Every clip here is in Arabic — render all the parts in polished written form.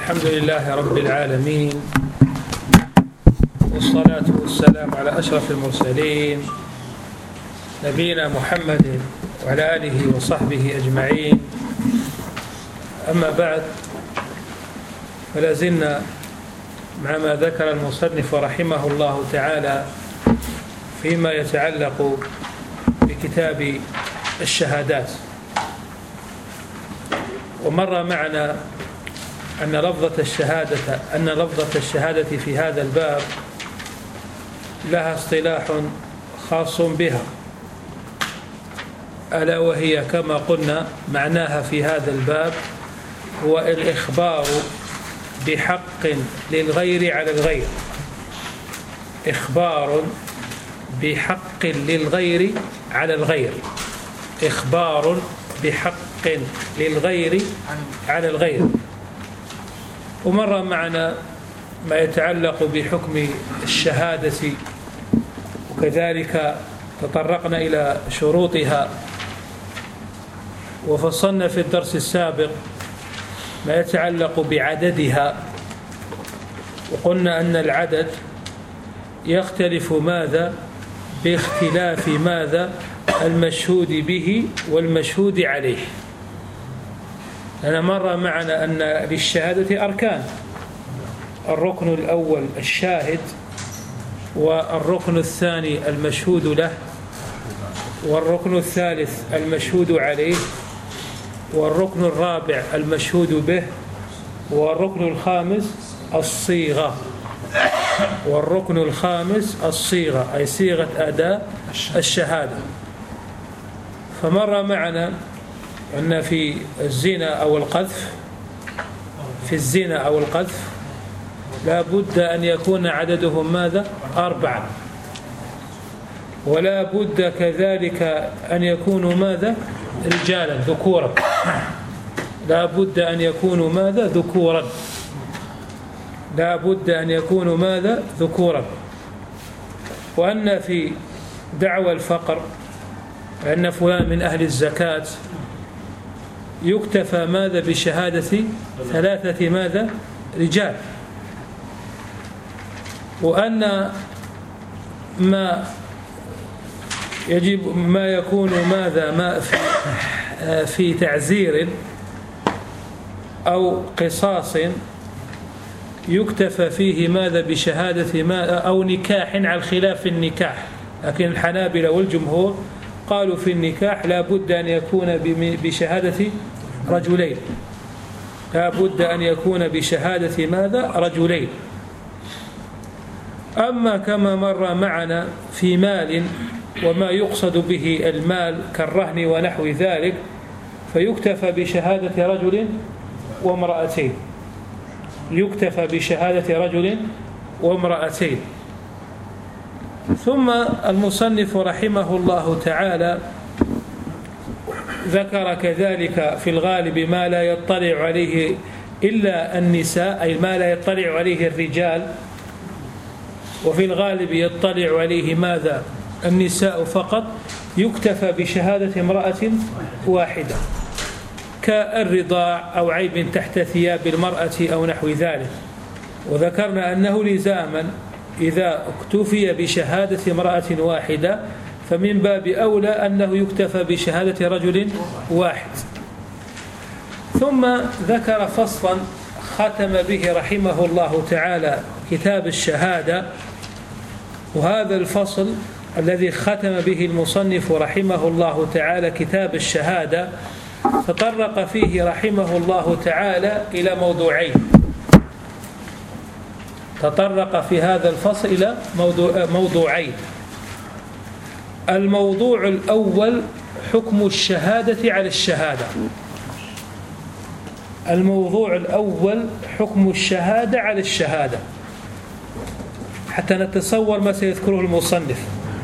الحمد لله رب العالمين، والصلاة والسلام على أشرف المرسلين نبينا محمد وعلى آله وصحبه أجمعين. أما بعد، فلا زلنا مع ما ذكر المصنف رحمه الله تعالى فيما يتعلق بكتاب الشهادات. ومر معنا أن لفظة الشهادة في هذا الباب لها اصطلاح خاص بها، ألا وهي كما قلنا معناها في هذا الباب هو الإخبار بحق للغير على الغير، إخبار بحق للغير على الغير، إخبار بحق للغير على الغير. ومر معنا ما يتعلق بحكم الشهادة، وكذلك تطرقنا إلى شروطها، وفصلنا في الدرس السابق ما يتعلق بعددها، وقلنا أن العدد يختلف ماذا؟ باختلاف ماذا؟ المشهود به والمشهود عليه. لأن مر معنا أن للشهادة أركان: الركن الأول الشاهد، والركن الثاني المشهود له، والركن الثالث المشهود عليه، والركن الرابع المشهود به، والركن الخامس الصيغة، والركن الخامس الصيغة أي صيغة أداء الشهادة. فمر معنا أن في الزنا أو القذف لا بد أن يكون عددهم ماذا؟ 4، ولا بد كذلك أن يكونوا ماذا؟ رجالا ذكورا، لا بد أن يكونوا ماذا؟ ذكورا، لا بد أن يكونوا ماذا؟ ذكورا. وأن في دعوى الفقر أن فلان من أهل الزكاة يكتفى ماذا؟ بشهادة 3 ماذا؟ رجال. وأن ما يكون ماذا؟ ما في تعزير أو قصاص يكتفى فيه ماذا؟ بشهادة أو نكاح، على الخلاف النكاح، لكن الحنابلة والجمهور قالوا في النكاح لا بد أن يكون بشهادة رجلين، لا بد أن يكون بشهادة ماذا؟ رجلين. أما كما مر معنا في مال وما يقصد به المال كالرهن ونحو ذلك، فيكتفى بشهادة رجل وامرأتين، يكتفى بشهادة رجل وامرأتين. ثم المصنف رحمه الله تعالى ذكر كذلك في الغالب ما لا يطلع عليه إلا النساء، أي ما لا يطلع عليه الرجال، وفي الغالب يطلع عليه ماذا؟ النساء فقط، يكتفى بشهادة امرأة واحدة، كالرضاع أو عيب تحت ثياب المرأة أو نحو ذلك. وذكرنا أنه لزاما إذا اكتفي بشهادة امرأة واحدة فمن باب أولى أنه يكتفى بشهادة رجل واحد. ثم ذكر فصلا ختم به رحمه الله تعالى كتاب الشهادة، وهذا الفصل الذي ختم به المصنف رحمه الله تعالى كتاب الشهادة تطرق فيه رحمه الله تعالى إلى موضوعين. تطرق في هذا الفصل إلى موضوعين. الموضوع الأول حكم الشهادة على الشهادة، الموضوع الأول حكم الشهادة على الشهادة، حتى نتصور ما سيذكره المصنف.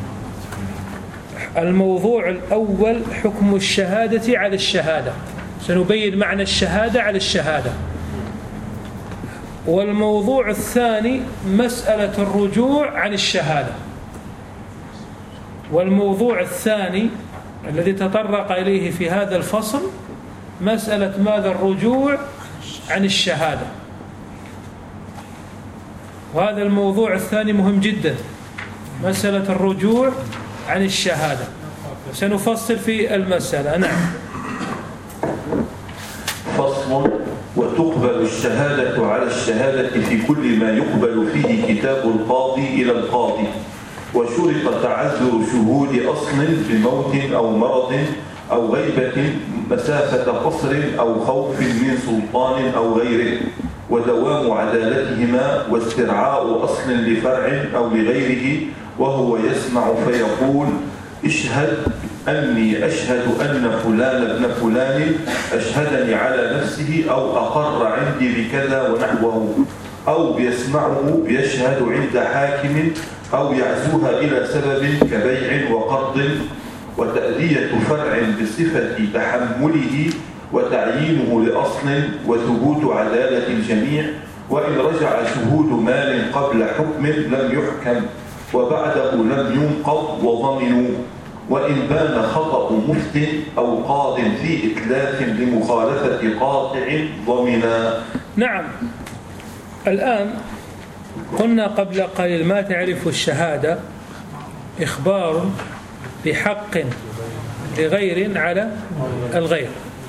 الموضوع الأول حكم الشهادة على الشهادة، سنبين معنى الشهادة على الشهادة. والموضوع الثاني مسألة الرجوع عن الشهادة. والموضوع الثاني الذي تطرق إليه في هذا الفصل مسألة ماذا؟ الرجوع عن الشهادة. وهذا الموضوع الثاني مهم جدا، مسألة الرجوع عن الشهادة. سنفصل في المسألة. نعم. فصل. وتقبل الشهادة على الشهادة في كل ما يقبل فيه كتاب القاضي إلى القاضي، وشرط تعذر شهود أصل بموت أو مرض أو غيبة مسافة قصر أو خوف من سلطان أو غيره، ودوام عدالتهما واسترعاء أصل لفرع أو لغيره، وهو يسمع فيقول: اشهد أني أشهد أن فلان ابن فلان أشهدني على نفسه أو أقر عندي بكذا ونحوه، أو بيسمعه بيشهد عند حاكم، أو يعزوها إلى سبب كبيع وقرض، وتأدية فرع بصفة تحمله وتعيينه لأصل، وثبوت عدالة الجميع، وإن رجع شهود مال قبل حكم لم يحكم، وبعده لم ينقض وضمنوا، وإن بان خطأ مفت أو قاض في إتلاف لمخالفة قاطع ضمنا. نعم. الآن قلنا قبل قليل ما تعرف الشهادة إخبار بحق لغير على الغير.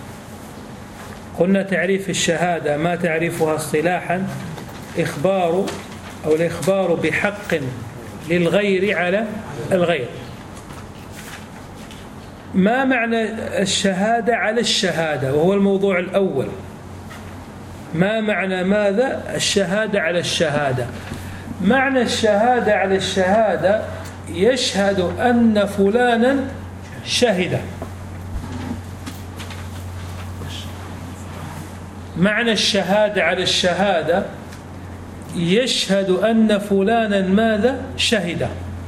قلنا تعريف الشهادة ما تعرفها اصطلاحا إخبار أو الإخبار بحق للغير على الغير. ما معنى الشهادة على الشهادة؟ وهو الموضوع الأول. ما معنى ماذا الشهادة على الشهادة؟ معنى الشهادة على الشهادة يشهد أن فلانا شهد. معنى الشهادة على الشهادة يشهد أن فلانا ماذا شهد.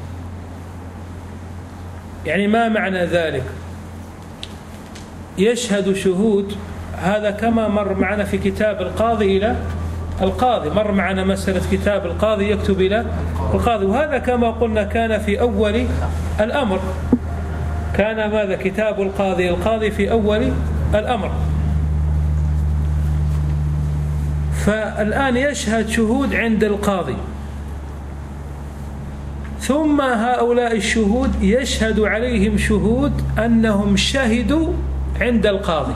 يعني ما معنى ذلك؟ يشهد شهود، هذا كما مر معنا في كتاب القاضي إلى القاضي، مر معنا مسألة كتاب القاضي يكتب إلى القاضي، وهذا كما قلنا كان في أول الأمر، كان ماذا كتاب القاضي في أول الأمر. فالآن يشهد شهود عند القاضي، ثم هؤلاء الشهود يشهد عليهم شهود أنهم شهدوا عند القاضي،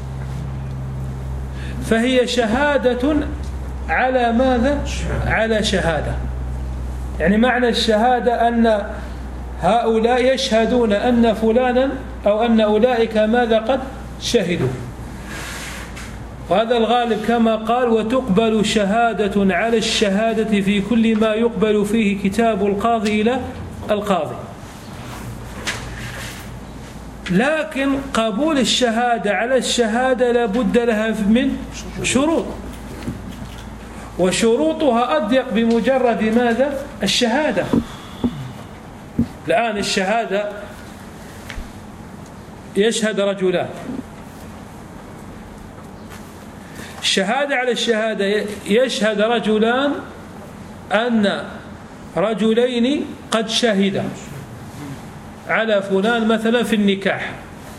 فهي شهادة على ماذا؟ على شهادة. يعني معنى الشهادة أن هؤلاء يشهدون أن فلانا أو أن أولئك ماذا قد شهدوا، وهذا الغالب كما قال: وتقبل شهادة على الشهادة في كل ما يقبل فيه كتاب القاضي إلى القاضي. لكن قبول الشهادة على الشهادة لا بد لها من شروط، وشروطها أضيق بمجرد ماذا؟ الشهادة. الآن الشهادة يشهد رجلان، الشهادة على الشهادة يشهد رجلان أن رجلين قد شهدا على فلان مثلا في النكاح،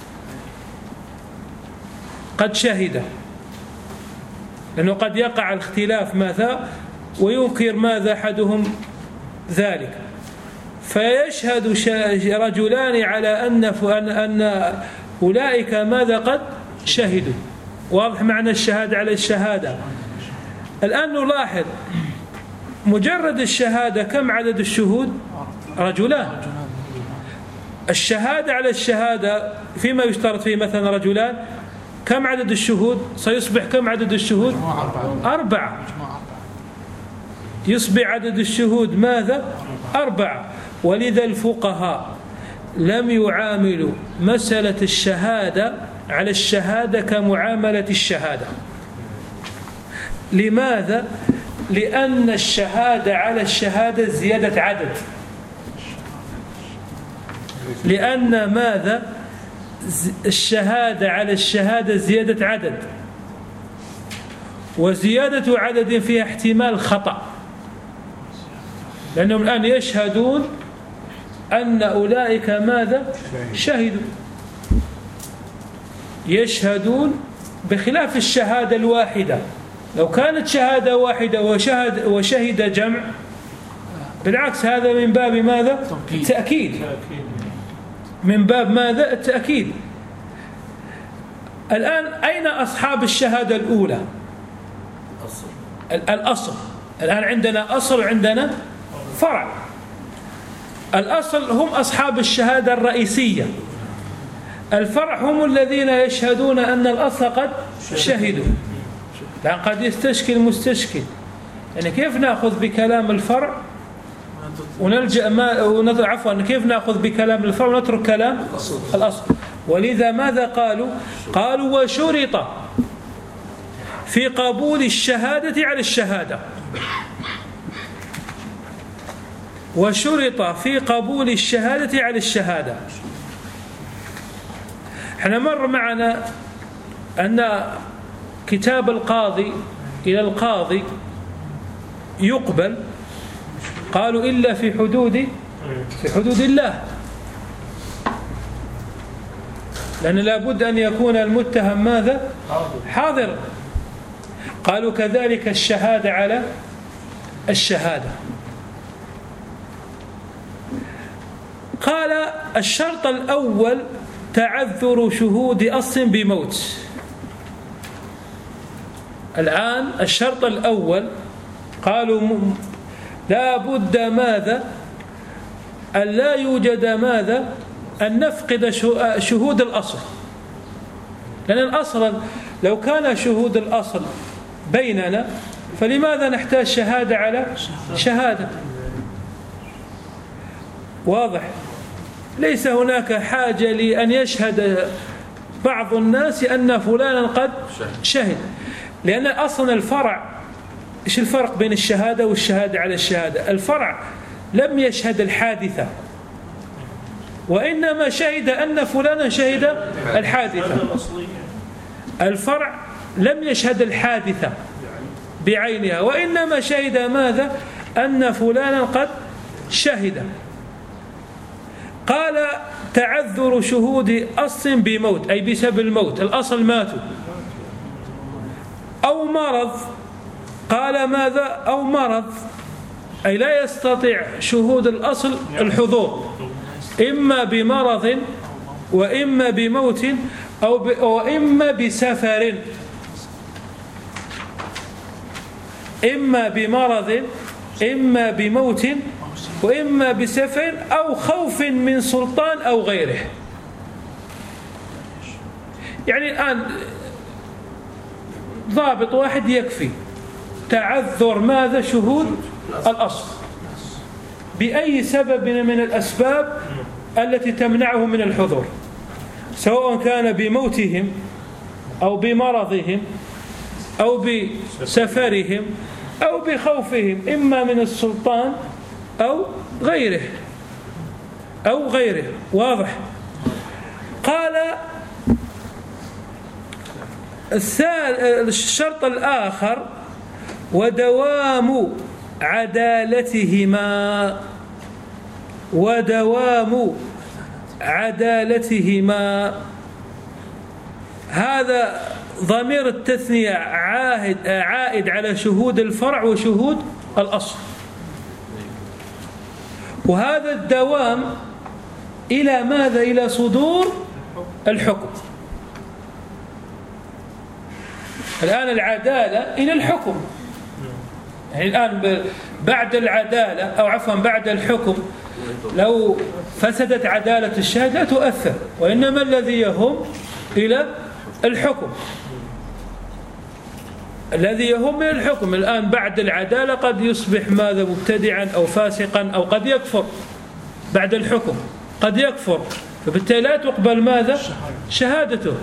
قد شهد، لأنه قد يقع الاختلاف ماذا وينكر ماذا أحدهم ذلك، فيشهد رجلان على أن أولئك ماذا قد شهدوا. واضح معنى الشهادة على الشهادة. الآن نلاحظ مجرد الشهادة كم عدد الشهود؟ رجلان. الشهادة على الشهادة فيما يشترط فيه مثلا رجلان، كم عدد الشهود؟ سيصبح كم عدد الشهود؟ 4. يصبح عدد الشهود ماذا؟ 4. ولذا الفقهاء لم يعاملوا مسألة الشهادة على الشهادة كمعاملة الشهادة. لماذا؟ لأن الشهادة على الشهادة زيادة عدد، لأن ماذا؟ الشهادة على الشهادة زيادة عدد، وزيادة عدد فيها احتمال خطأ، لأنهم الآن يشهدون أن أولئك ماذا؟ شهدوا، يشهدون بخلاف الشهادة الواحدة. لو كانت شهادة واحدة وشهد جمع بالعكس هذا من باب ماذا؟ التأكيد. من باب ماذا؟ التأكيد. الآن أين أصحاب الشهادة الأولى؟ الأصل. الآن عندنا أصل وعندنا فرع. الأصل هم أصحاب الشهادة الرئيسية، الفرع هم الذين يشهدون أن الأصل قد شهدوا. لأن قد يستشكل مستشكل، يعني كيف نأخذ بكلام الفرع ونلجأ عفوا كيف نأخذ بكلام الفرع ونترك كلام الأصل؟ ولذا ماذا قالوا وشرط في قبول الشهادة على الشهادة، وشرط في قبول الشهادة على الشهادة. احنا مر معنا أن كتاب القاضي إلى القاضي يقبل، قالوا إلا في حدود الله، لأن لابد أن يكون المتهم ماذا؟ حاضر. قالوا كذلك الشهادة على الشهادة. قال الشرط الأول تعذر شهود أصل بموت. الآن الشرط الأول قالوا لا بد ماذا؟ أن لا يوجد ماذا؟ أن نفقد شهود الأصل، لأن الأصل لو كان شهود الأصل بيننا فلماذا نحتاج شهادة على شهادة؟ واضح؟ ليس هناك حاجة لأن يشهد بعض الناس أن فلانا قد شهد، لأن أصلا الفرع، إيش الفرق بين الشهادة والشهادة على الشهادة؟ الفرع لم يشهد الحادثة، وإنما شهد أن فلانا شهد الحادثة. الفرع لم يشهد الحادثة بعينها، وإنما شهد ماذا؟ أن فلانا قد شهد. قال تعذر شهود أصل بموت، أي بسبب الموت، الأصل ماتوا، أو مرض. قال ماذا؟ أو مرض، أي لا يستطيع شهود الأصل الحضور، إما بمرض وإما بموت وإما بسفر، إما بمرض إما بموت وإما بسفر أو خوف من سلطان أو غيره. يعني الآن ضابط واحد يكفي، تعذر ماذا؟ شهود الأصل بأي سبب من الأسباب التي تمنعه من الحضور، سواء كان بموتهم أو بمرضهم أو بسفرهم أو بخوفهم، إما من السلطان أو غيره. واضح؟ قال الشرط الآخر ودوام عدالتهما. هذا ضمير التثنية عائد على شهود الفرع وشهود الأصل، وهذا الدوام إلى ماذا؟ إلى صدور الحكم. الآن العدالة إلى الحكم، يعني الآن بعد العدالة أو عفوا بعد الحكم لو فسدت عدالة الشاهد لا تؤثر، وإنما الذي يهم إلى الحكم، الذي يهم إلى الحكم. الآن بعد العدالة قد يصبح ماذا؟ مبتدعا أو فاسقا أو قد يكفر بعد الحكم، قد يكفر، فبالتالي لا تقبل ماذا؟ شهادته،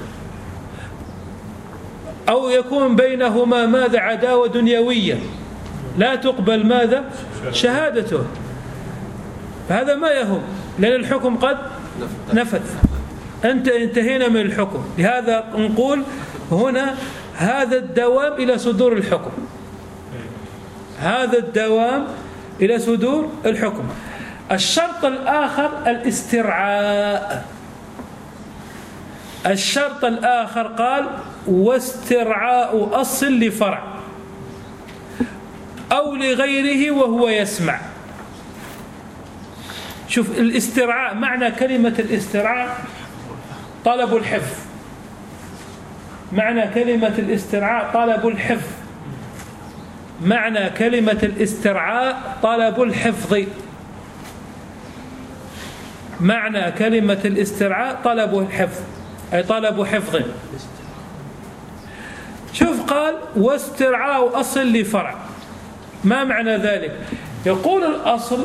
أو يكون بينهما ماذا؟ عداوة دنيوية، لا تقبل ماذا؟ شهادته. فهذا ما يهم، لأن الحكم قد نفذ، انتهينا من الحكم. لهذا نقول هنا هذا الدوام إلى صدور الحكم، هذا الدوام إلى صدور الحكم. الشرط الآخر الاسترعاء. الشرط الآخر قال واسترعاء أصل لفرع. أو لغيره وهو يسمع. شوف الاسترعاء، معنى كلمة الاسترعاء طلب الحفظ. معنى كلمة الاسترعاء طلب الحفظ. معنى كلمة الاسترعاء طلب الحفظ. معنى كلمة الاسترعاء طلب الحفظ، أي طلب حفظ. شوف قال واسترعاء أصل لفرع. ما معنى ذلك؟ يقول الأصل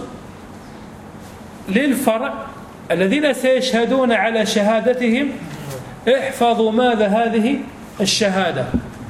للفرع الذين سيشهدون على شهادتهم احفظوا ماذا هذه الشهادة.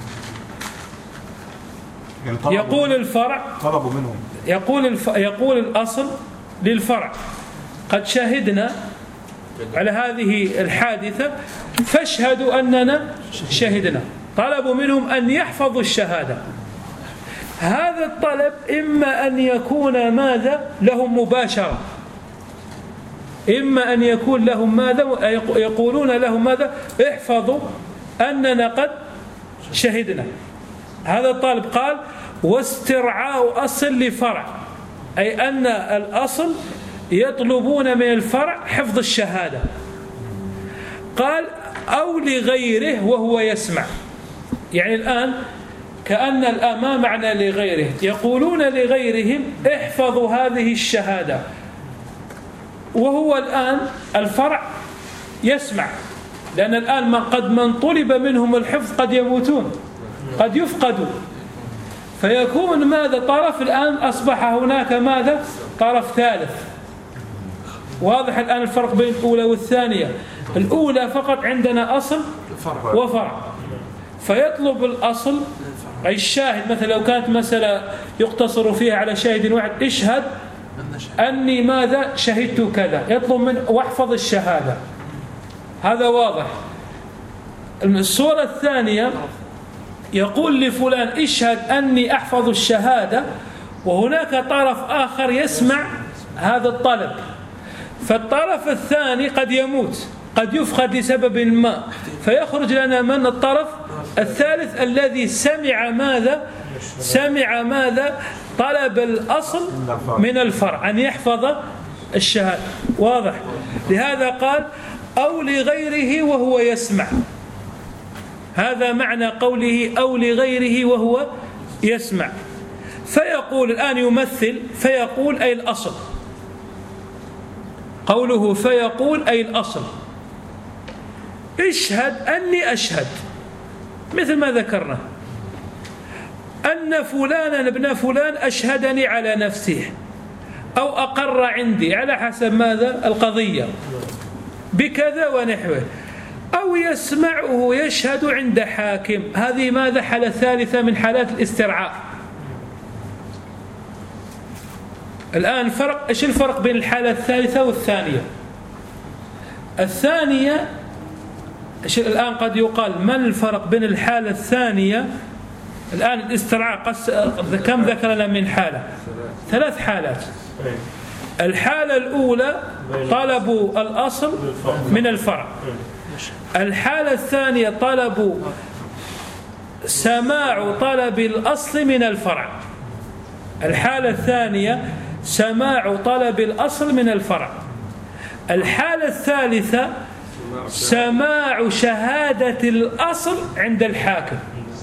يعني يقول الفرع طلبوا منهم، يقول الأصل للفرع قد شهدنا على هذه الحادثة فاشهدوا أننا شهدنا. طلبوا منهم أن يحفظوا الشهادة. هذا الطلب إما أن يكون ماذا لهم مباشرة، إما أن يكون لهم ماذا يقولون لهم ماذا احفظوا أننا قد شهدنا. هذا الطالب قال واسترعاء أصل لفرع، أي أن الأصل يطلبون من الفرع حفظ الشهادة. قال أو لغيره وهو يسمع. يعني الآن كأن الآن ما معنى لغيره؟ يقولون لغيرهم احفظوا هذه الشهادة، وهو الآن الفرع يسمع، لأن الآن من طلب منهم الحفظ قد يموتون، قد يفقدوا، فيكون ماذا طرف الآن أصبح هناك ماذا طرف ثالث. واضح الآن الفرق بين الأولى والثانية. الأولى فقط عندنا أصل وفرع، فيطلب الأصل أي الشاهد. مثلا لو كانت مسألة يقتصر فيها على شاهد واحد، اشهد أني ماذا شهدت كذا، يطلب منه واحفظ الشهادة. هذا واضح. الصورة الثانية يقول لفلان اشهد أني أحفظ الشهادة، وهناك طرف آخر يسمع هذا الطلب، فالطرف الثاني قد يموت، قد يفقد لسبب ما، فيخرج لنا من الطرف الثالث الذي سمع ماذا طلب الأصل من الفرع أن يحفظ الشهادة. واضح. لهذا قال أو لغيره وهو يسمع. هذا معنى قوله أو لغيره وهو يسمع. فيقول الآن يمثل، فيقول أي الأصل. قوله فيقول أي الأصل اشهد أني أشهد، مثل ما ذكرنا أن فلانا ابن فلان أشهدني على نفسه أو أقر عندي على حسب ماذا القضية بكذا ونحوه، أو يسمعه يشهد عند حاكم. هذه ماذا حالة ثالثة من حالات الاسترعاء. الآن فرق، إيش الفرق بين الحالة الثالثة والثانية؟ الثانية الآن قد يقال ما الفرق بين الحالة الثانية؟ الآن الاسترعاء كم ذكرنا من حالة؟ 3 حالات. الحالة الأولى طلبوا الأصل من الفرع. الحالة الثانية طلبوا سماع طلب الأصل من الفرع. الحالة الثانية سماع طلب الأصل من الفرع. الحالة الثالثة سماع شهادة الأصل عند الحاكم.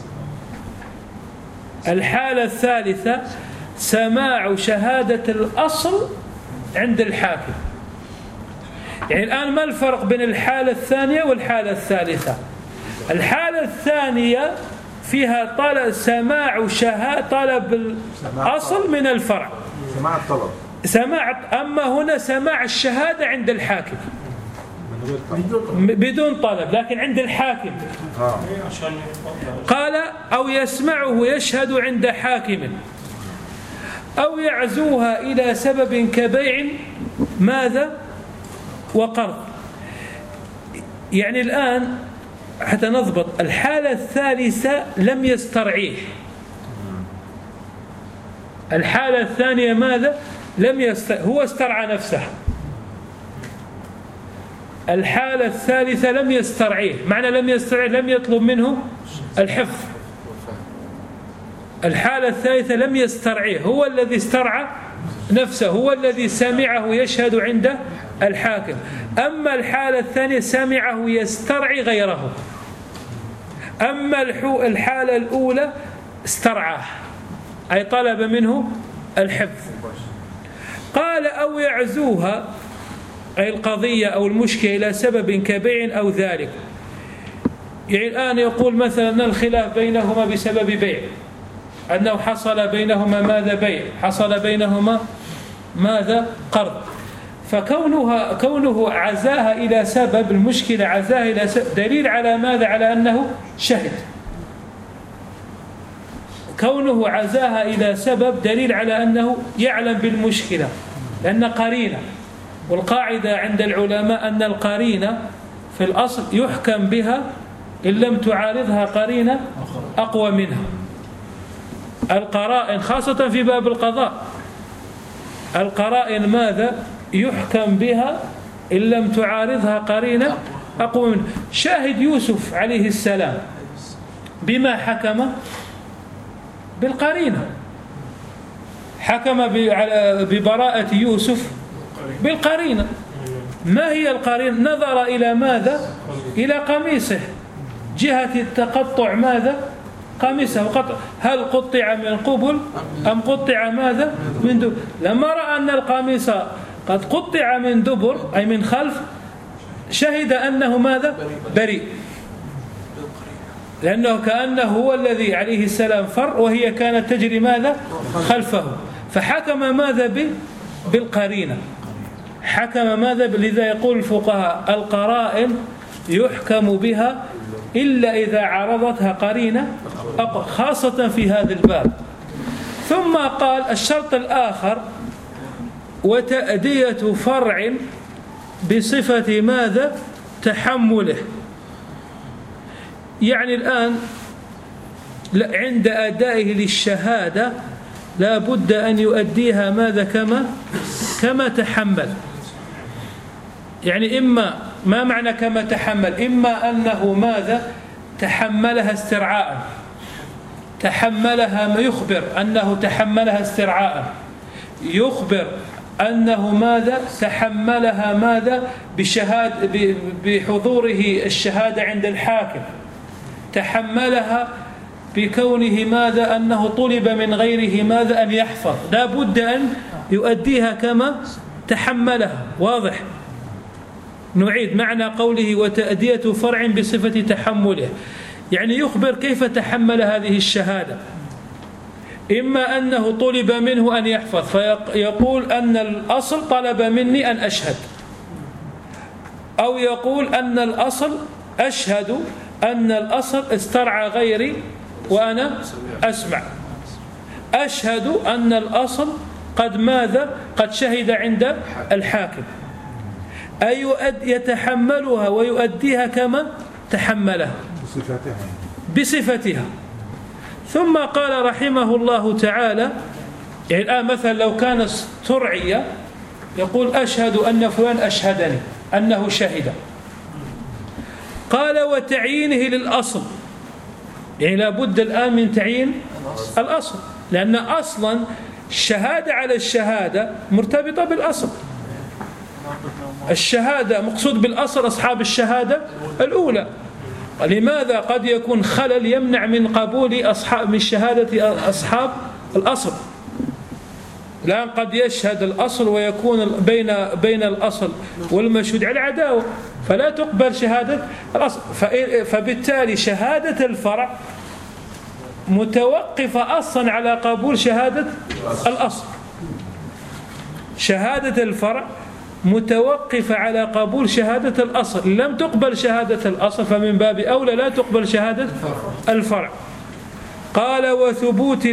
الحالة الثالثة سماع شهادة الأصل عند الحاكم. يعني الآن ما الفرق بين الحالة الثانية والحالة الثالثة؟ الحالة الثانية فيها سماع طلب الأصل من الفرع، أما هنا سماع الشهادة عند الحاكم بدون طلب، لكن عند الحاكم. قال أو يسمعه يشهد عند حاكم أو يعزوها إلى سبب كبيع ماذا وقرض. يعني الآن حتى نضبط الحالة الثالثة لم يسترعيه. الحالة الثانية ماذا هو استرعى نفسه. الحالة الثالثة لم يسترعيه. معنى لم يسترعيه لم يطلب منه الحفظ. الحالة الثالثة لم يسترعيه، هو الذي استرعى نفسه، هو الذي سمعه يشهد عند الحاكم. أما الحالة الثانية سمعه يسترعي غيره. أما الحالة الأولى استرعاه، أي طلب منه الحفظ. قال أو يعزوها، أي القضية أو المشكلة إلى سبب كبيع أو ذلك. يعني الآن يقول مثلا الخلاف بينهما بسبب بيع، أنه حصل بينهما ماذا؟ بيع، حصل بينهما ماذا؟ قرض. فكونه عزاها إلى سبب المشكلة، عزاها إلى سبب دليل على ماذا؟ على أنه شهد. كونه عزاها إلى سبب دليل على أنه يعلم بالمشكلة، لأن قرينة، والقاعدة عند العلماء أن القرينة في الأصل يحكم بها إن لم تعارضها قرينة أقوى منها. القرائن خاصة في باب القضاء، القرائن ماذا؟ يحكم بها إن لم تعارضها قرينة أقوى منها. شاهد يوسف عليه السلام بما حكم؟ بالقرينة. حكم ببراءة يوسف بالقرينة. ما هي القرينة؟ نظر إلى ماذا؟ إلى قميصه، جهة التقطع ماذا؟ قميصه قطع، هل قطع من قبل أم قطع ماذا؟ من دبر. لما رأى أن القميص قد قطع من دبر أي من خلف، شهد أنه ماذا؟ بريء، لأنه كأنه هو الذي عليه السلام فر وهي كانت تجري ماذا؟ خلفه. فحكم ماذا؟ بالقرينة. حكم ماذا؟ لذا يقول الفقهاء القرائن يحكم بها إلا إذا عرضتها قرينة، خاصة في هذا الباب. ثم قال الشرط الآخر وتأدية فرع بصفة ماذا؟ تحمله. يعني الآن عند أدائه للشهادة لا بد أن يؤديها ماذا؟ كما تحمل. يعني إما ما معنى كما تحمل؟ إما أنه ماذا؟ تحملها استرعاء، تحملها، ما يخبر أنه تحملها استرعاء، يخبر أنه ماذا؟ تحملها ماذا؟ بحضوره الشهادة عند الحاكم، تحملها بكونه ماذا؟ أنه طلب من غيره ماذا؟ أن يحفظ. لا بد أن يؤديها كما تحملها. واضح؟ نعيد معنى قوله وتأدية فرع بصفة تحمله، يعني يخبر كيف تحمل هذه الشهادة. إما أنه طلب منه أن يحفظ فيقول أن الأصل طلب مني أن أشهد، أو يقول أن الأصل أشهد أن الأصل استرعى غيري وأنا أسمع، أشهد أن الأصل قد ماذا؟ قد شهد عند الحاكم. أي يتحملها ويؤديها كما تحملها بصفتها. ثم قال رحمه الله تعالى، يعني الآن مثلا لو كان استرعي يقول أشهد أن فلان أشهدني أنه شهد. قال وتعيينه للأصل، يعني لابد الآن من تعيين الأصل، لأن أصلا الشهادة على الشهادة مرتبطة بالأصل. الشهادة مقصود بالأصل أصحاب الشهادة الأولى. لماذا؟ قد يكون خلل يمنع من قبول من شهادة أصحاب الأصل. الآن قد يشهد الأصل ويكون بين الأصل والمشهود على عداوة، فلا تقبل شهادة الأصل. فبالتالي شهادة الفرع متوقفة أصلا على قبول شهادة الأصل. شهادة الفرع متوقفة على قبول شهادة الأصل. لم تقبل شهادة الأصل فمن باب أولى لا تقبل شهادة الفرع. قال وثبوت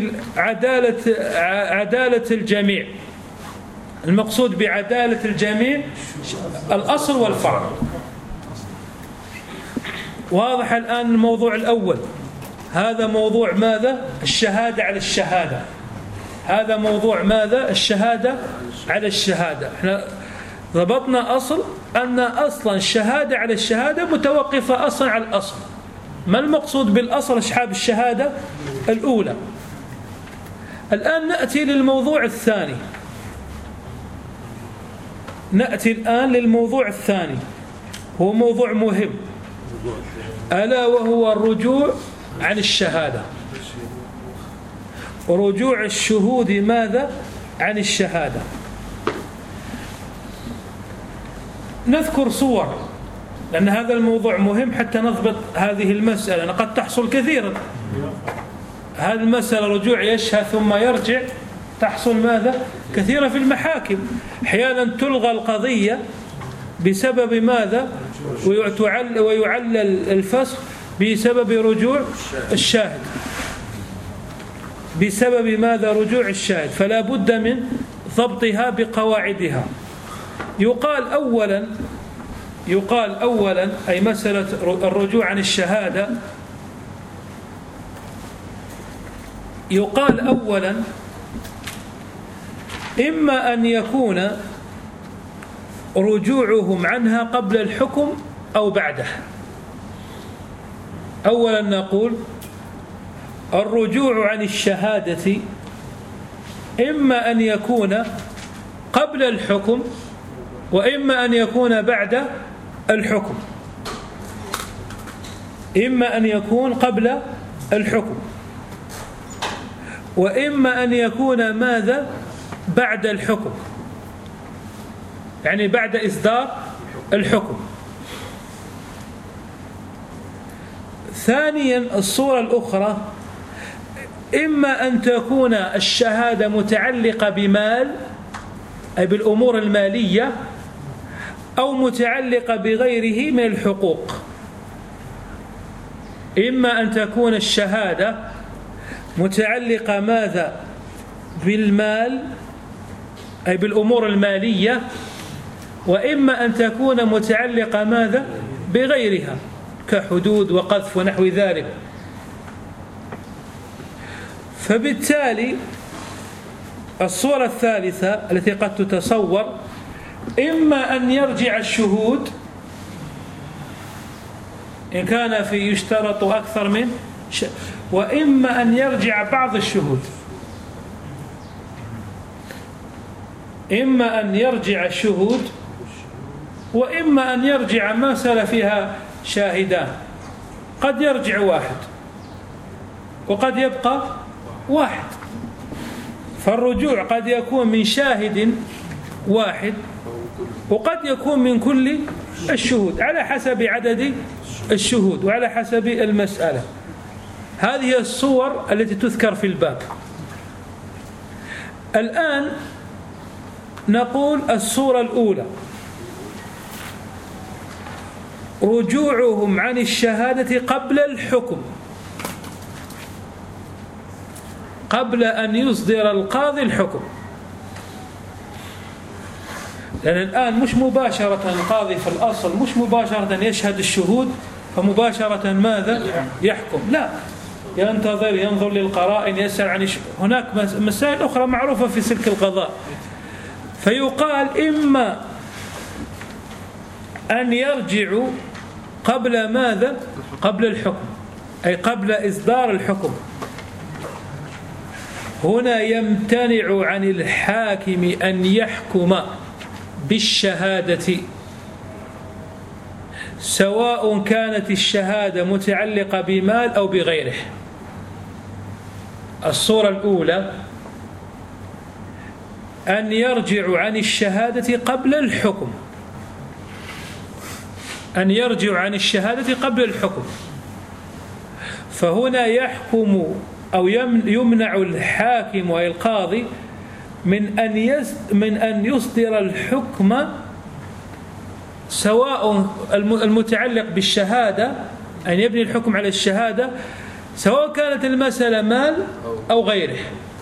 عدالة الجميع. المقصود بعدالة الجميع الأصل والفرع. واضح الآن الموضوع الأول، هذا موضوع ماذا؟ الشهادة على الشهادة. هذا موضوع ماذا؟ الشهادة على الشهادة. احنا ضبطنا أصل أن أصلا الشهادة على الشهادة متوقفة أصلا على الأصل. ما المقصود بالأصل أصحاب الشهادة الأولى؟ الآن نأتي للموضوع الثاني. نأتي الآن للموضوع الثاني، هو موضوع مهم، ألا وهو الرجوع عن الشهادة. رجوع الشهود ماذا عن الشهادة؟ نذكر صور، لأن هذا الموضوع مهم حتى نضبط هذه المسألة، قد تحصل كثيرا. هذه المسألة رجوع يشهد ثم يرجع تحصل ماذا كثيرا في المحاكم. أحيانا تلغى القضية بسبب ماذا، ويعلل الفسخ بسبب رجوع الشاهد، بسبب ماذا رجوع الشاهد. فلا بد من ضبطها بقواعدها. يقال أولا أي مسألة الرجوع عن الشهادة، يقال أولا إما أن يكون رجوعهم عنها قبل الحكم أو بعده. أولا نقول الرجوع عن الشهادة إما أن يكون قبل الحكم وإما أن يكون بعد الحكم. إما أن يكون قبل الحكم وإما أن يكون ماذا بعد الحكم، يعني بعد إصدار الحكم. ثانيا الصورة الأخرى إما أن تكون الشهادة متعلقة بمال أي بالأمور المالية أو متعلقة بغيره من الحقوق. إما أن تكون الشهادة متعلقة ماذا بالمال أي بالأمور المالية، وإما أن تكون متعلقة ماذا بغيرها كحدود وقذف ونحو ذلك. فبالتالي الصورة الثالثة التي قد تتصور إما أن يرجع الشهود إن كان في يشترط أكثر من وإما أن يرجع بعض الشهود. إما أن يرجع الشهود وإما أن يرجع مسألة فيها شاهدان، قد يرجع واحد وقد يبقى واحد. فالرجوع قد يكون من شاهد واحد وقد يكون من كل الشهود على حسب عدد الشهود وعلى حسب المسألة. هذه الصور التي تذكر في الباب. الآن نقول الصورة الأولى رجوعهم عن الشهادة قبل الحكم، قبل أن يصدر القاضي الحكم. لأن الآن مش مباشرة القاضي في الأصل مش مباشرة يشهد الشهود فمباشرة ماذا يحكم، لا، ينتظر ينظر للقرائن يسأل عن هناك مسائل أخرى معروفة في سلك القضاء. فيقال إما أن يرجعوا قبل ماذا قبل الحكم أي قبل إصدار الحكم. هنا يمتنع عن الحاكم أن يحكم بالشهادة سواء كانت الشهادة متعلقة بمال أو بغيره. الصورة الأولى أن يرجع عن الشهادة قبل الحكم، أن يرجع عن الشهادة قبل الحكم. فهنا يحكم أو يمنع الحاكم أو القاضي من أن يصدر الحكم سواء المتعلق بالشهادة أن يبني الحكم على الشهادة سواء كانت المسألة مال أو غيره،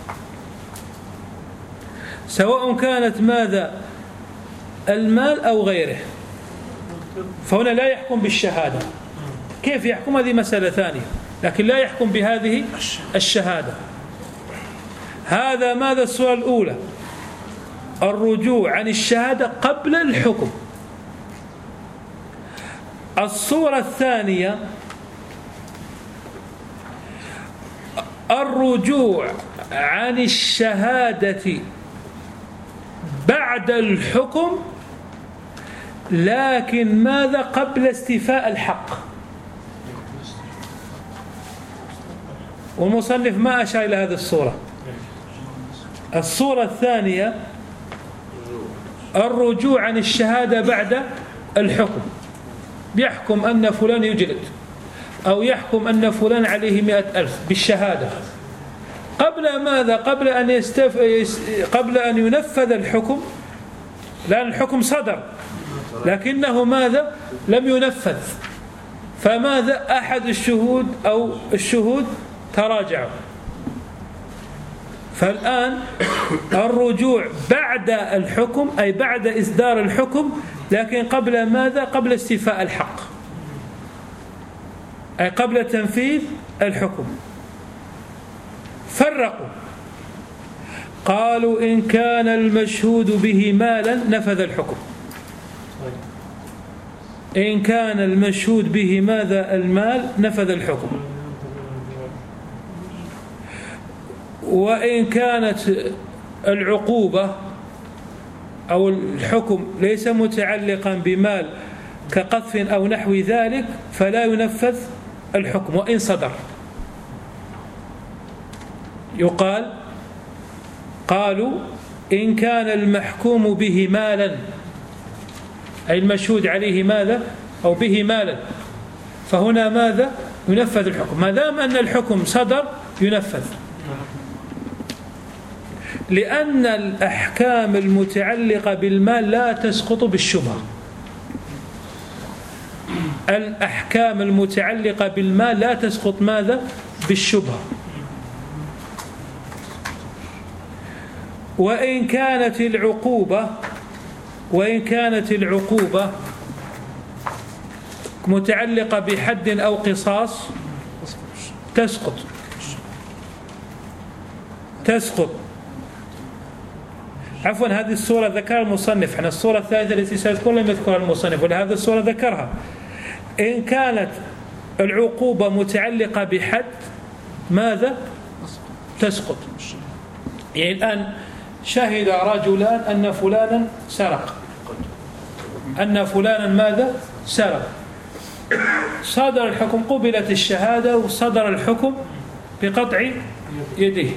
سواء كانت ماذا المال أو غيره. فهنا لا يحكم بالشهادة. كيف يحكم؟ هذه مسألة ثانية، لكن لا يحكم بهذه الشهادة. هذا ماذا الصورة الأولى الرجوع عن الشهادة قبل الحكم. الصورة الثانية الرجوع عن الشهادة بعد الحكم، لكن ماذا؟ قبل استيفاء الحق. والمصنف ما أشار إلى هذه الصورة. الصورة الثانية الرجوع عن الشهادة بعد الحكم، يحكم أن فلان يجلد أو يحكم أن فلان عليه 100,000 بالشهادة. قبل ماذا؟ قبل أن ينفذ الحكم، لأن الحكم صدر لكنه ماذا؟ لم ينفذ. فماذا؟ أحد الشهود أو الشهود تراجعوا. فالآن الرجوع بعد الحكم أي بعد إصدار الحكم، لكن قبل ماذا؟ قبل استيفاء الحق، أي قبل تنفيذ الحكم. فرقوا، قالوا إن كان المشهود به مالا نفذ الحكم. إن كان المشهود به ماذا؟ المال، نفذ الحكم. وإن كانت العقوبة أو الحكم ليس متعلقا بمال كقذف أو نحو ذلك فلا ينفذ الحكم وإن صدر. يقال قالوا إن كان المحكوم به مالا أي المشهود عليه ماذا؟ أو به مالا، فهنا ماذا؟ ينفذ الحكم. ما دام أن الحكم صدر ينفذ، لأن الأحكام المتعلقة بالمال لا تسقط بالشبهة. الأحكام المتعلقة بالمال لا تسقط ماذا؟ بالشبهة. وإن كانت العقوبة متعلقة بحد أو قصاص تسقط. عفوا، هذه الصورة ذكرها المصنف. احنا الصورة الثالثة التي سأذكر لم يذكرها المصنف، ولهذه الصورة ذكرها. إن كانت العقوبة متعلقة بحد ماذا؟ تسقط. يعني الآن شهد رجلان أن فلانا سرق، أن فلانا ماذا؟ سرق. صدر الحكم، قبلت الشهادة وصدر الحكم بقطع يده.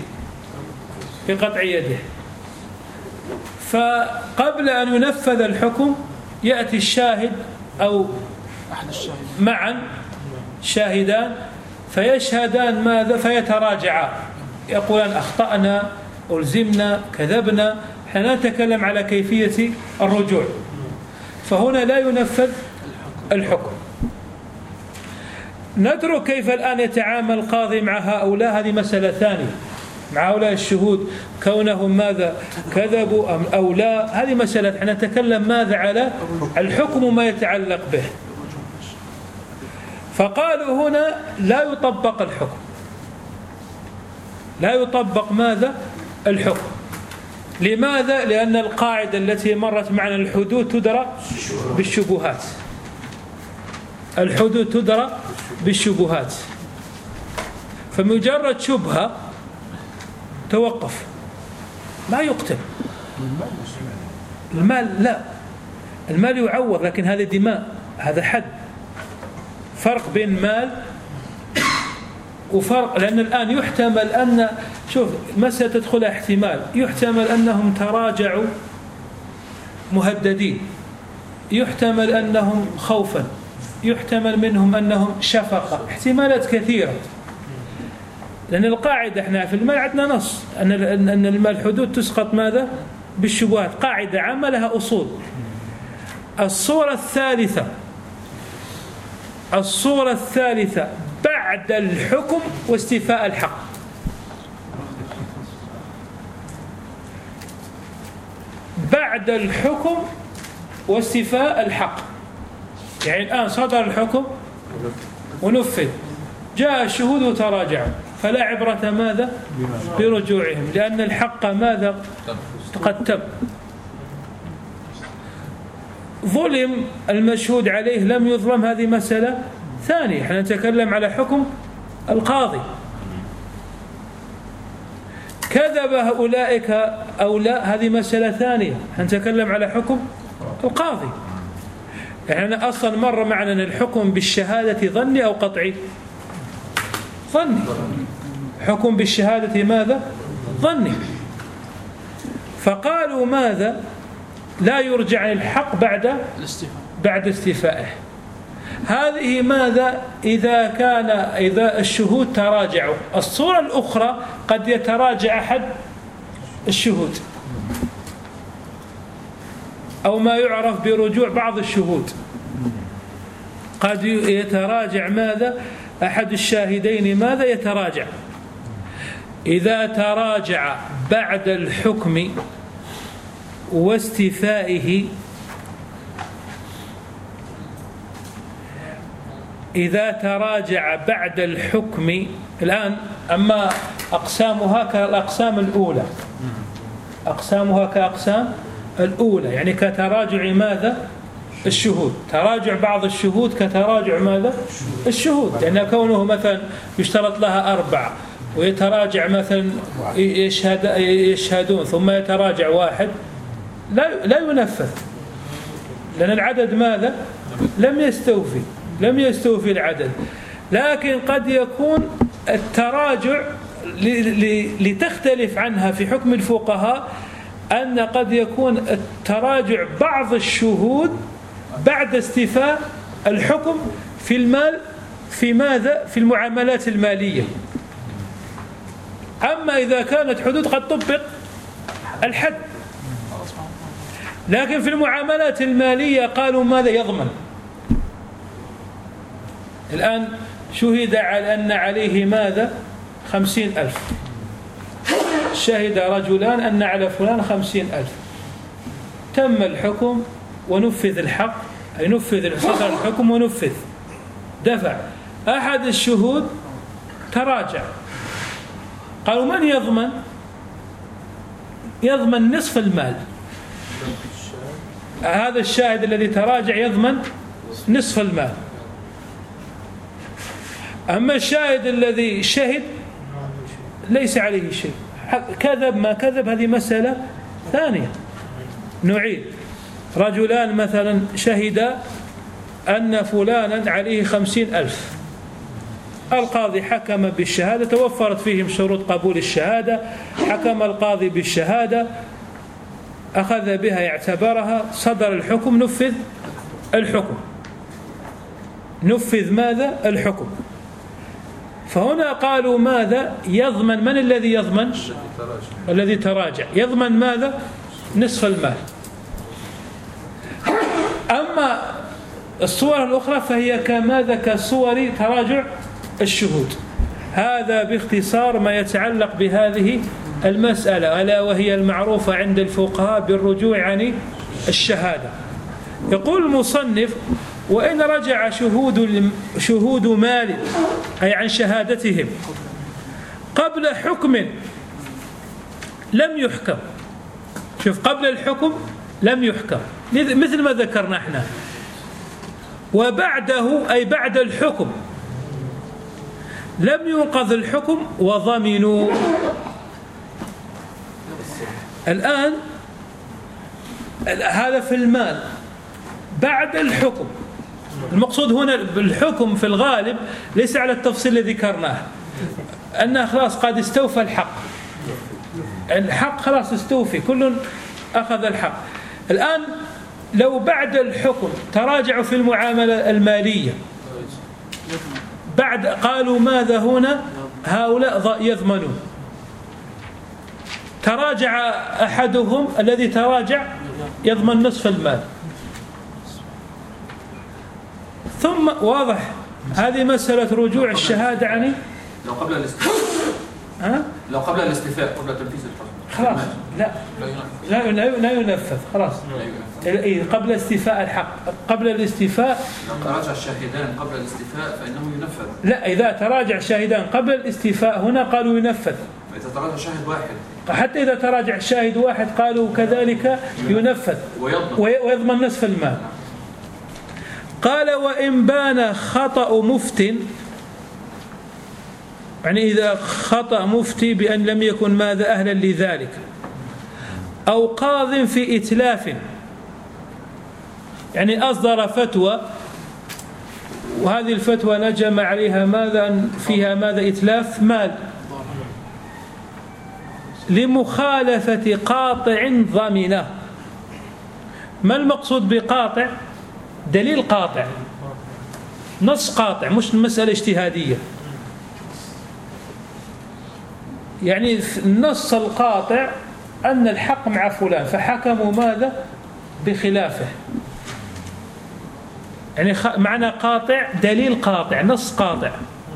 فقبل أن ينفذ الحكم يأتي الشاهد أو معا شاهدان فيشهدان ماذا؟ فيتراجعان، يقولان أخطأنا، ألزمنا، كذبنا. احنا نتكلم على كيفية الرجوع، فهنا لا ينفذ الحكم. ندرك كيف الآن يتعامل القاضي مع هؤلاء، هذه مسألة ثانية. مع هؤلاء الشهود كونهم ماذا؟ كذبوا أم أو لا، هذه مسألة. احنا نتكلم ماذا؟ على الحكم وما يتعلق به. فقالوا هنا لا يطبق الحكم، لا يطبق ماذا؟ الحكم. لماذا؟ لأن القاعدة التي مرت معنا الحدود تدرى بالشبهات. الحدود تدرى بالشبهات، فمجرد شبهة توقف، ما يقتل. المال لا، المال يعوض، لكن هذا دماء، هذا حد. فرق بين مال وفرق، لأن الآن يحتمل أن، شوف مسألة تدخلها احتمال، يحتمل أنهم تراجعوا مهددين، يحتمل أنهم خوفا، يحتمل منهم أنهم شفقة، احتمالات كثيرة. لأن القاعدة احنا في المال عندنا نص أن المال حدود تسقط ماذا؟ بالشبهات، قاعدة عامة لها أصول. الصورة الثالثة بعد الحكم واستيفاء الحق. بعد الحكم واستيفاء الحق، يعني الآن صدر الحكم ونفذ، جاء الشهود وتراجعوا، فلا عبرة ماذا؟ برجوعهم، لأن الحق ماذا؟ قد تم. ظلم المشهود عليه لم يظلم، هذه مسألة ثانية. احنا نتكلم على حكم القاضي. كذب أولئك أو لا، هذه مسألة ثانية. نتكلم على حكم القاضي. يعني أصلا مر معنا أن الحكم بالشهادة ظني أو قطعي؟ ظني. حكم بالشهادة ماذا؟ ظني. فقالوا ماذا؟ لا يرجع الحق بعد استيفائه. هذه ماذا؟ إذا الشهود تراجعوا. الصورة الأخرى قد يتراجع أحد الشهود، أو ما يعرف برجوع بعض الشهود. قد يتراجع ماذا؟ أحد الشاهدين ماذا؟ يتراجع. إذا تراجع بعد الحكم واستيفائه، إذا تراجع بعد الحكم. الآن أما أقسامها كالأقسام الأولى، أقسامها كأقسام الأولى، يعني كتراجع ماذا؟ الشهود. تراجع بعض الشهود كتراجع ماذا؟ الشهود، لأن كونه مثلا يشترط لها 4 ويتراجع مثلا يشهدون ثم يتراجع واحد، لا ينفذ، لأن العدد ماذا؟ لم يستوفي العدد. لكن قد يكون التراجع لتختلف عنها في حكم الفقهاء، أن قد يكون التراجع بعض الشهود بعد استيفاء الحكم في المال، في ماذا؟ في المعاملات المالية. أما إذا كانت حدود قد طبق الحد، لكن في المعاملات المالية قالوا ماذا؟ يضمن. الآن شهد على أن عليه ماذا؟ 50,000. شهد رجلان أن على فلان 50,000. تم الحكم ونفذ الحق، أي نفذ صدر الحكم ونفذ. دفع أحد الشهود تراجع، قالوا من يضمن؟ يضمن نصف المال. هذا الشاهد الذي تراجع يضمن نصف المال. أما الشاهد الذي شهد ليس عليه شيء، كذب ما كذب، هذه مسألة ثانية. نعيد. رجلان مثلا شهد أن فلانا عليه 50,000. القاضي حكم بالشهادة، توفرت فيهم شروط قبول الشهادة، حكم القاضي بالشهادة، أخذ بها يعتبرها، صدر الحكم، نفذ الحكم. نفذ ماذا؟ الحكم. فهنا قالوا ماذا؟ يضمن. من الذي يضمن؟ الذي تراجع. يضمن ماذا؟ نصف المال. أما الصور الأخرى فهي كماذا؟ كصور تراجع الشهود. هذا باختصار ما يتعلق بهذه المسألة، ألا وهي المعروفة عند الفقهاء بالرجوع عن الشهادة. يقول المصنف: وإن رجع شهود مال، أي عن شهادتهم، قبل حكم لم يحكم. شوف، قبل الحكم لم يحكم، مثل ما ذكرنا احنا. وبعده، أي بعد الحكم، لم ينقض الحكم وضمنوا. الآن هذا في المال بعد الحكم. المقصود هنا بالحكم في الغالب ليس على التفصيل الذي ذكرناه، أنه خلاص قد استوفى الحق خلاص استوفي، كل أخذ الحق. الآن لو بعد الحكم تراجعوا في المعاملة المالية، بعد قالوا ماذا هنا؟ هؤلاء يضمنون. تراجع أحدهم، الذي تراجع يضمن نصف المال. ثم واضح هذه مسألة رجوع الشهادة عني لو قبل الاستيفاء. لو قبل الاستيفاء، قبل تنفيذ الحكم، خلاص لا ينفذ. خلاص قبل استيفاء الحق، قبل الاستيفاء. لو تراجع الشاهدان قبل الاستيفاء فإنه ينفذ. لا، إذا تراجع شاهدان قبل الاستيفاء هنا قالوا ينفذ. إذا تراجع شاهد واحد، حتى إذا تراجع شاهد واحد قالوا كذلك ينفذ ويضمن نصف المال. قال: وإن بان خطأ مفت يعني إذا خطأ مفتي بأن لم يكن ماذا أهلا لذلك، أو قاض في إتلاف، يعني أصدر فتوى وهذه الفتوى نجم عليها ماذا فيها ماذا إتلاف مال لمخالفة قاطع ضمنه. ما المقصود بقاطع؟ دليل قاطع، نص قاطع، مش مسألة اجتهادية. يعني النص القاطع أن الحق مع فلان فحكموا ماذا بخلافه، يعني معنى قاطع دليل قاطع، نص قاطع.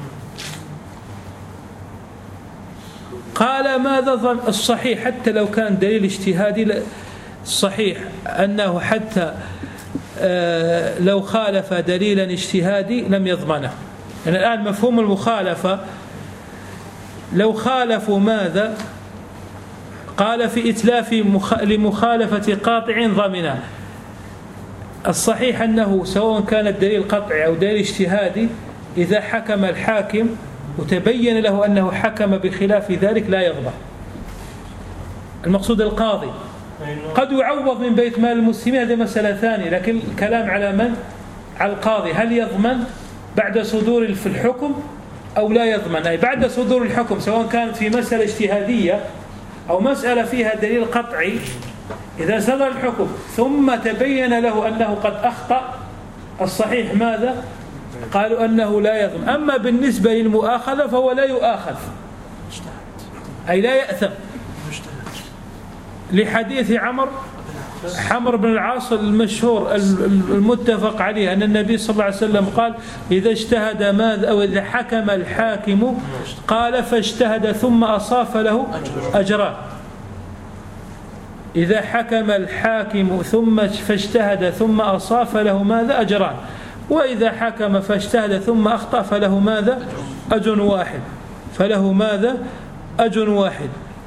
قال ماذا الصحيح حتى لو كان دليل اجتهادي، الصحيح أنه حتى لو خالف دليلا اجتهادي لم يضمنه. يعني الآن مفهوم المخالفة، لو خالفوا ماذا قال في إتلاف لمخالفة قاطع ضمنه، الصحيح أنه سواء كان الدليل قطعي أو دليل اجتهادي إذا حكم الحاكم وتبين له أنه حكم بخلاف ذلك لا يضمن. المقصود القاضي قد يعوض من بيت مال المسلمين، هذه مسألة ثانية، لكن الكلام على من؟ على القاضي، هل يضمن بعد صدور في الحكم أو لا يضمن؟ أي بعد صدور الحكم سواء كانت في مسألة اجتهادية أو مسألة فيها دليل قطعي، إذا صدر الحكم ثم تبين له أنه قد أخطأ، الصحيح ماذا؟ قالوا أنه لا يضمن. أما بالنسبة للمؤاخذة فهو لا يؤاخذ، أي لا يأثم، لحديث عمرو بن العاص المشهور المتفق عليه أن النبي صلى الله عليه وسلم قال إذا اجتهد ماذا أو إذا حكم الحاكم قال فاجتهد ثم أصاب فله أجران. إذا حكم الحاكم فاجتهد ثم أصاب فله ماذا؟ أجران. وإذا حكم فاجتهد ثم أخطأ فله ماذا؟ أجر واحد. فله ماذا؟ أجر واحد.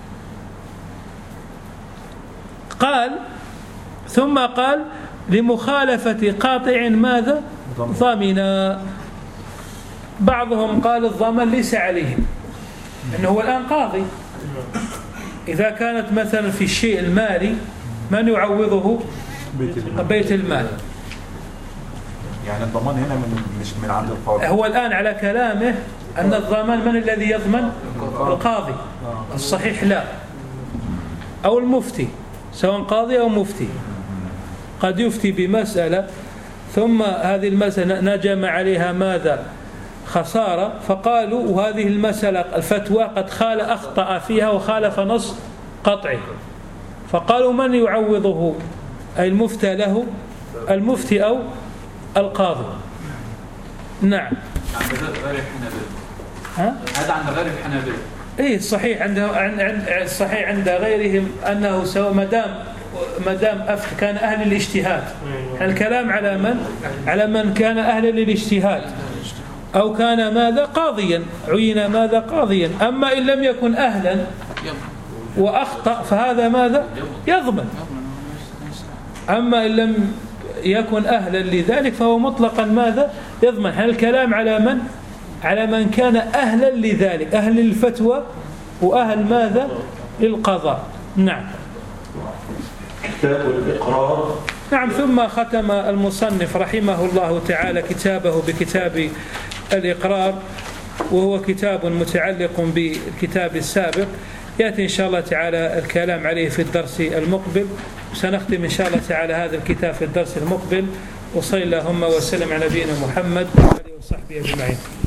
قال ثم قال لمخالفة قاطع ماذا؟ ضامنا. بعضهم قال الضمان ليس عليهم، أنه هو الآن قاضي، إذا كانت مثلا في الشيء المالي من يعوضه؟ بيت المال. يعني الضمان هنا مش من عند القاضي. هو الآن على كلامه أن الضمان من الذي يضمن؟ القاضي. الصحيح لا، أو المفتي، سواء قاضي أو مفتي قد يفتي بمسألة ثم هذه المسألة نجم عليها ماذا؟ خسارة، فقالوا وهذه المسألة الفتوى قد أخطأ فيها وخالف نص قطعي، فقالوا من يعوضه؟ أي المفتى له، المفتي أو القاضي. نعم. عند غير الحنابلة. هذا عند غير الحنابلة. إيه صحيح، صحيح عند غيرهم أنه سواء ما دام كان أهل الاجتهاد. الكلام على من؟ على من كان أهلا للاجتهاد أو كان ماذا؟ قاضيا، عين ماذا؟ قاضيا. أما إن لم يكن أهلا وأخطأ فهذا ماذا؟ يضمن. أما إن لم يكن أهلا لذلك فهو مطلقا ماذا؟ يضمن. الكلام على من؟ على من كان أهلا لذلك، أهل للفتوى وأهل ماذا؟ للقضاء. نعم. كتاب الإقرار. نعم. ثم ختم المصنف رحمه الله تعالى كتابه بكتاب الإقرار، وهو كتاب متعلق بالكتاب السابق، يأتي إن شاء الله تعالى الكلام عليه في الدرس المقبل. سنختم إن شاء الله تعالى هذا الكتاب في الدرس المقبل. وصلى اللهم وسلم على نبينا محمد وآله وصحبه أجمعين.